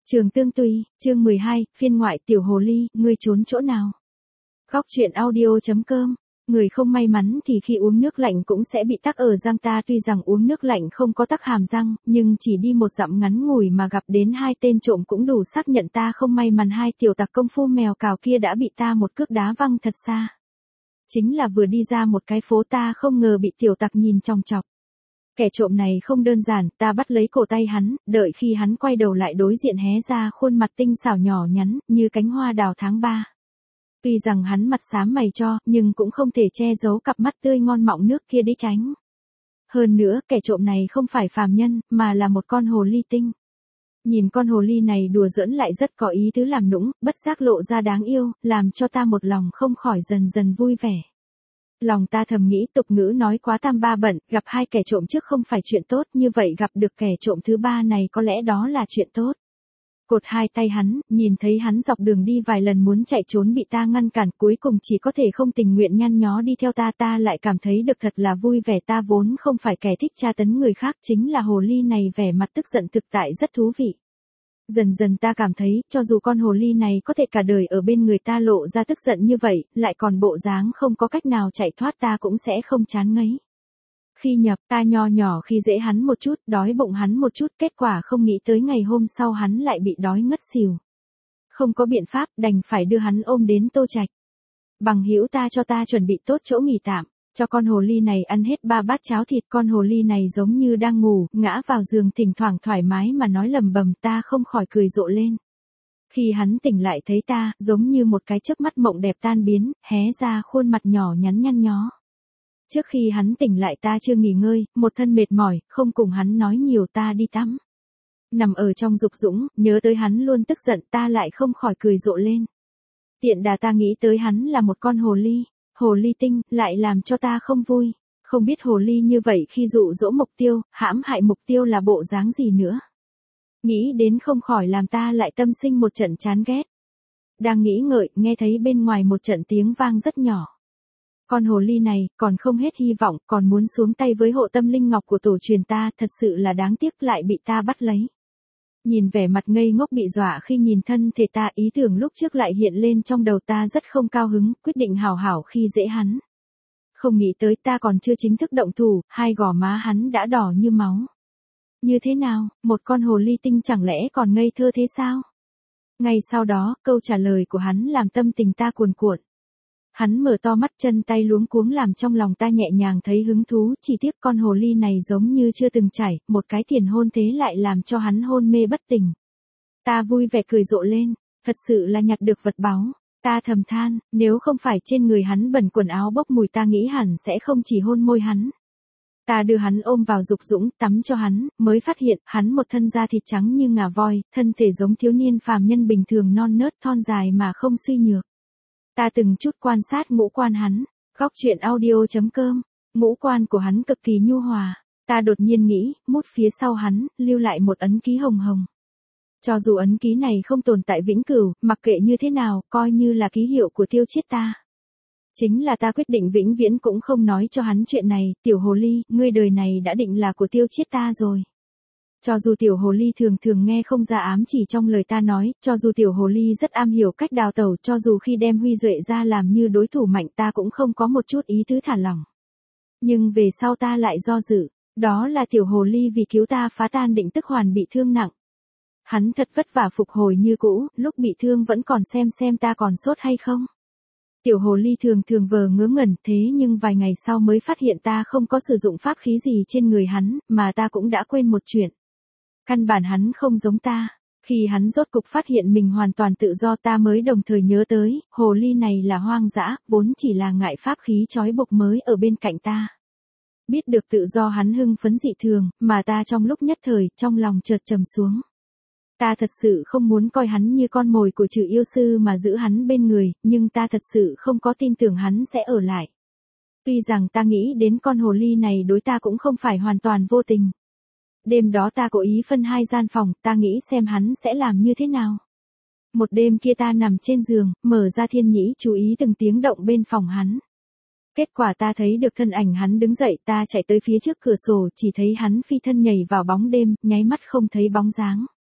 Trường Tương Tùy, chương 12, phiên ngoại tiểu hồ ly, ngươi trốn chỗ nào? Góc truyện audio.com. Người không may mắn thì khi uống nước lạnh cũng sẽ bị tắc ở răng. Ta tuy rằng uống nước lạnh không có tắc hàm răng, nhưng chỉ đi một dặm ngắn ngủi mà gặp đến hai tên trộm cũng đủ xác nhận ta không may mắn. Hai tiểu tặc công phu mèo cào kia đã bị ta một cước đá văng thật xa. Chính là vừa đi ra một cái phố ta không ngờ bị tiểu tặc nhìn chòng chọc. Kẻ trộm này không đơn giản, ta bắt lấy cổ tay hắn, đợi khi hắn quay đầu lại đối diện hé ra khuôn mặt tinh xảo nhỏ nhắn, như cánh hoa đào tháng 3. Tuy rằng hắn mặt xám mày cho, nhưng cũng không thể che giấu cặp mắt tươi ngon mọng nước kia đích ánh. Hơn nữa, kẻ trộm này không phải phàm nhân, mà là một con hồ ly tinh. Nhìn con hồ ly này đùa giỡn lại rất có ý tứ làm nũng, bất giác lộ ra đáng yêu, làm cho ta một lòng không khỏi dần dần vui vẻ. Lòng ta thầm nghĩ tục ngữ nói quá tam ba bận, gặp hai kẻ trộm trước không phải chuyện tốt, như vậy gặp được kẻ trộm thứ ba này có lẽ đó là chuyện tốt. Cột hai tay hắn, nhìn thấy hắn dọc đường đi vài lần muốn chạy trốn bị ta ngăn cản, cuối cùng chỉ có thể không tình nguyện nhăn nhó đi theo ta. Ta lại cảm thấy được thật là vui vẻ. Ta vốn không phải kẻ thích tra tấn người khác, chính là hồ ly này vẻ mặt tức giận thực tại rất thú vị. Dần dần ta cảm thấy, cho dù con hồ ly này có thể cả đời ở bên người ta lộ ra tức giận như vậy, lại còn bộ dáng không có cách nào chạy thoát, ta cũng sẽ không chán ngấy. Khi nhập, ta nho nhỏ khi dễ hắn một chút, đói bụng hắn một chút, kết quả không nghĩ tới ngày hôm sau hắn lại bị đói ngất xỉu. Không có biện pháp, đành phải đưa hắn ôm đến Tô Trạch. Bằng hữu ta cho ta chuẩn bị tốt chỗ nghỉ tạm, cho con hồ ly này ăn hết 3 bát cháo thịt. Con hồ ly này giống như đang ngủ, ngã vào giường thỉnh thoảng thoải mái mà nói lầm bầm, ta không khỏi cười rộ lên. Khi hắn tỉnh lại thấy ta, giống như một cái chớp mắt mộng đẹp tan biến, hé ra khuôn mặt nhỏ nhắn nhăn nhó. Trước khi hắn tỉnh lại ta chưa nghỉ ngơi, một thân mệt mỏi, không cùng hắn nói nhiều, ta đi tắm. Nằm ở trong dục dũng, nhớ tới hắn luôn tức giận, ta lại không khỏi cười rộ lên. Tiện đà ta nghĩ tới hắn là một con hồ ly tinh, lại làm cho ta không vui. Không biết hồ ly như vậy khi dụ dỗ mục tiêu, hãm hại mục tiêu là bộ dáng gì nữa. Nghĩ đến không khỏi làm ta lại tâm sinh một trận chán ghét. Đang nghĩ ngợi, nghe thấy bên ngoài một trận tiếng vang rất nhỏ. Con hồ ly này, còn không hết hy vọng, còn muốn xuống tay với hộ tâm linh ngọc của tổ truyền ta, thật sự là đáng tiếc lại bị ta bắt lấy. Nhìn vẻ mặt ngây ngốc bị dọa khi nhìn thân thể ta, ý tưởng lúc trước lại hiện lên trong đầu ta rất không cao hứng, quyết định hảo hảo khi dễ hắn. Không nghĩ tới ta còn chưa chính thức động thủ, hai gò má hắn đã đỏ như máu. Như thế nào, một con hồ ly tinh chẳng lẽ còn ngây thơ thế sao? Ngay sau đó, câu trả lời của hắn làm tâm tình ta cuồn cuộn. Hắn mở to mắt, chân tay luống cuống làm trong lòng ta nhẹ nhàng thấy hứng thú, chỉ tiếc con hồ ly này giống như chưa từng chảy, một cái tiền hôn thế lại làm cho hắn hôn mê bất tỉnh. Ta vui vẻ cười rộ lên, thật sự là nhặt được vật báu. Ta thầm than, nếu không phải trên người hắn bẩn quần áo bốc mùi ta nghĩ hẳn sẽ không chỉ hôn môi hắn. Ta đưa hắn ôm vào dục dũng, tắm cho hắn, mới phát hiện, hắn một thân da thịt trắng như ngà voi, thân thể giống thiếu niên phàm nhân bình thường non nớt thon dài mà không suy nhược. Ta từng chút quan sát ngũ quan hắn, góc truyện audio.com, ngũ quan của hắn cực kỳ nhu hòa, ta đột nhiên nghĩ, mút phía sau hắn, lưu lại một ấn ký hồng hồng. Cho dù ấn ký này không tồn tại vĩnh cửu, mặc kệ như thế nào, coi như là ký hiệu của Tiêu Chiết ta. Chính là ta quyết định vĩnh viễn cũng không nói cho hắn chuyện này, tiểu hồ ly, ngươi đời này đã định là của Tiêu Chiết ta rồi. Cho dù tiểu hồ ly thường thường nghe không ra ám chỉ trong lời ta nói, cho dù tiểu hồ ly rất am hiểu cách đào tẩu, cho dù khi đem Huy Duệ ra làm như đối thủ mạnh ta cũng không có một chút ý tứ thả lỏng. Nhưng về sau ta lại do dự, đó là tiểu hồ ly vì cứu ta phá tan định tức hoàn bị thương nặng. Hắn thật vất vả phục hồi như cũ, lúc bị thương vẫn còn xem ta còn sốt hay không. Tiểu hồ ly thường thường vờ ngớ ngẩn, thế nhưng vài ngày sau mới phát hiện ta không có sử dụng pháp khí gì trên người hắn, mà ta cũng đã quên một chuyện. Căn bản hắn không giống ta. Khi hắn rốt cục phát hiện mình hoàn toàn tự do ta mới đồng thời nhớ tới, hồ ly này là hoang dã, vốn chỉ là ngại pháp khí trói buộc mới ở bên cạnh ta. Biết được tự do hắn hưng phấn dị thường, mà ta trong lúc nhất thời, trong lòng chợt trầm xuống. Ta thật sự không muốn coi hắn như con mồi của Trừ yêu sư mà giữ hắn bên người, nhưng ta thật sự không có tin tưởng hắn sẽ ở lại. Tuy rằng ta nghĩ đến con hồ ly này đối ta cũng không phải hoàn toàn vô tình. Đêm đó ta cố ý phân 2 gian phòng, ta nghĩ xem hắn sẽ làm như thế nào. Một đêm kia ta nằm trên giường, mở ra thiên nhĩ chú ý từng tiếng động bên phòng hắn. Kết quả ta thấy được thân ảnh hắn đứng dậy, ta chạy tới phía trước cửa sổ, chỉ thấy hắn phi thân nhảy vào bóng đêm, nháy mắt không thấy bóng dáng.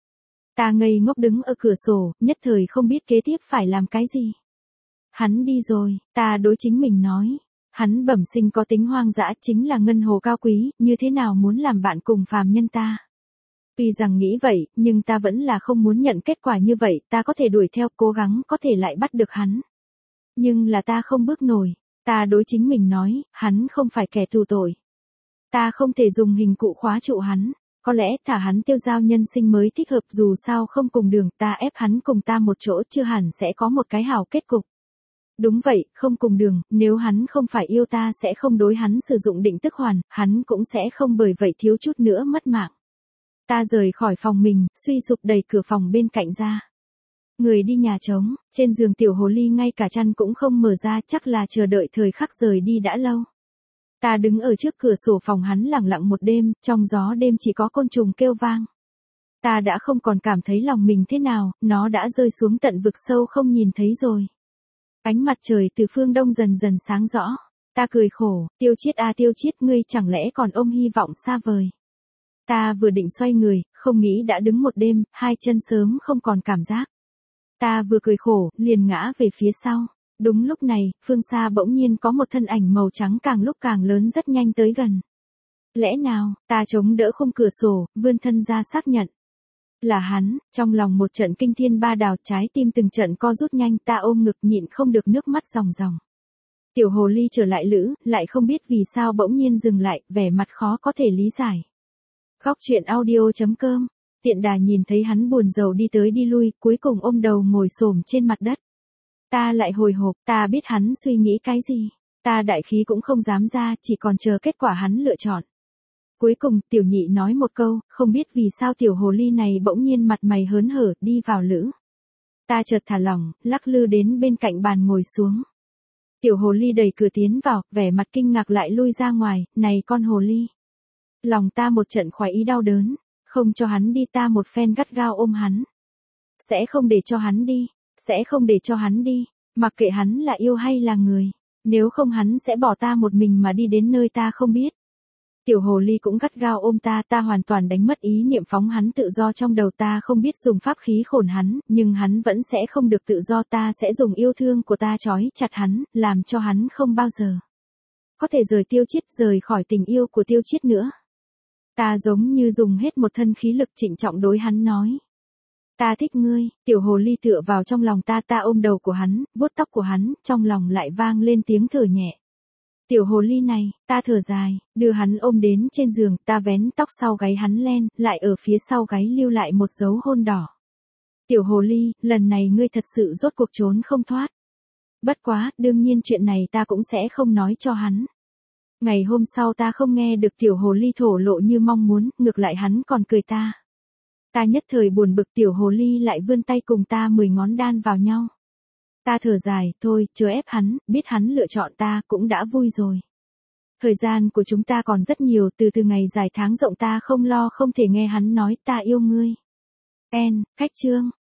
Ta ngây ngốc đứng ở cửa sổ, nhất thời không biết kế tiếp phải làm cái gì. Hắn đi rồi, ta đối chính mình nói. Hắn bẩm sinh có tính hoang dã, chính là ngân hồ cao quý, như thế nào muốn làm bạn cùng phàm nhân ta. Tuy rằng nghĩ vậy, nhưng ta vẫn là không muốn nhận kết quả như vậy, ta có thể đuổi theo, cố gắng có thể lại bắt được hắn. Nhưng là ta không bước nổi, ta đối chính mình nói, hắn không phải kẻ tù tội. Ta không thể dùng hình cụ khóa trụ hắn, có lẽ thả hắn tiêu dao nhân sinh mới thích hợp, dù sao không cùng đường, ta ép hắn cùng ta một chỗ chưa hẳn sẽ có một cái hảo kết cục. Đúng vậy, không cùng đường, nếu hắn không phải yêu ta sẽ không đối hắn sử dụng định tức hoàn, hắn cũng sẽ không bởi vậy thiếu chút nữa mất mạng. Ta rời khỏi phòng mình, suy sụp đẩy cửa phòng bên cạnh ra. Người đi nhà trống, trên giường tiểu hồ ly ngay cả chăn cũng không mở ra, chắc là chờ đợi thời khắc rời đi đã lâu. Ta đứng ở trước cửa sổ phòng hắn lặng lặng một đêm, trong gió đêm chỉ có côn trùng kêu vang. Ta đã không còn cảm thấy lòng mình thế nào, nó đã rơi xuống tận vực sâu không nhìn thấy rồi. Ánh mặt trời từ phương đông dần dần sáng rõ. Ta cười khổ, Tiêu Chiết à Tiêu Chiết, ngươi chẳng lẽ còn ôm hy vọng xa vời. Ta vừa định xoay người, không nghĩ đã đứng một đêm, hai chân sớm không còn cảm giác. Ta vừa cười khổ, liền ngã về phía sau. Đúng lúc này, phương xa bỗng nhiên có một thân ảnh màu trắng càng lúc càng lớn rất nhanh tới gần. Lẽ nào, ta chống đỡ khung cửa sổ, vươn thân ra xác nhận. Là hắn, trong lòng một trận kinh thiên ba đào, trái tim từng trận co rút nhanh, ta ôm ngực nhịn không được nước mắt ròng ròng. Tiểu hồ ly trở lại lữ, lại không biết vì sao bỗng nhiên dừng lại, vẻ mặt khó có thể lý giải. Góc truyện audio.com, Tiện Đà nhìn thấy hắn buồn rầu đi tới đi lui, cuối cùng ôm đầu ngồi xổm trên mặt đất. Ta lại hồi hộp, ta biết hắn suy nghĩ cái gì. Ta đại khí cũng không dám ra, chỉ còn chờ kết quả hắn lựa chọn. Cuối cùng, tiểu nhị nói một câu, không biết vì sao tiểu hồ ly này bỗng nhiên mặt mày hớn hở, đi vào lữ. Ta chợt thả lỏng, lắc lư đến bên cạnh bàn ngồi xuống. Tiểu hồ ly đẩy cửa tiến vào, vẻ mặt kinh ngạc lại lui ra ngoài, này con hồ ly. Lòng ta một trận khoái ý đau đớn, không cho hắn đi, ta một phen gắt gao ôm hắn. Sẽ không để cho hắn đi, sẽ không để cho hắn đi, mặc kệ hắn là yêu hay là người, nếu không hắn sẽ bỏ ta một mình mà đi đến nơi ta không biết. Tiểu hồ ly cũng gắt gao ôm ta, ta hoàn toàn đánh mất ý niệm phóng hắn tự do trong đầu, ta không biết dùng pháp khí khổn hắn, nhưng hắn vẫn sẽ không được tự do, ta sẽ dùng yêu thương của ta trói chặt hắn, làm cho hắn không bao giờ có thể rời Tiêu Chiết, rời khỏi tình yêu của Tiêu Chiết nữa. Ta giống như dùng hết một thân khí lực trịnh trọng đối hắn nói. Ta thích ngươi, tiểu hồ ly tựa vào trong lòng ta, ta ôm đầu của hắn, vuốt tóc của hắn, trong lòng lại vang lên tiếng thở nhẹ. Tiểu hồ ly này, ta thở dài, đưa hắn ôm đến trên giường, ta vén tóc sau gáy hắn len, lại ở phía sau gáy lưu lại một dấu hôn đỏ. Tiểu hồ ly, lần này ngươi thật sự rốt cuộc trốn không thoát. Bất quá, đương nhiên chuyện này ta cũng sẽ không nói cho hắn. Ngày hôm sau ta không nghe được tiểu hồ ly thổ lộ như mong muốn, ngược lại hắn còn cười ta. Ta nhất thời buồn bực, tiểu hồ ly lại vươn tay cùng ta 10 ngón đan vào nhau. Ta thở dài, thôi, chớ ép hắn, biết hắn lựa chọn ta cũng đã vui rồi. Thời gian của chúng ta còn rất nhiều, từ ngày dài tháng rộng ta không lo không thể nghe hắn nói ta yêu ngươi. Cách chương.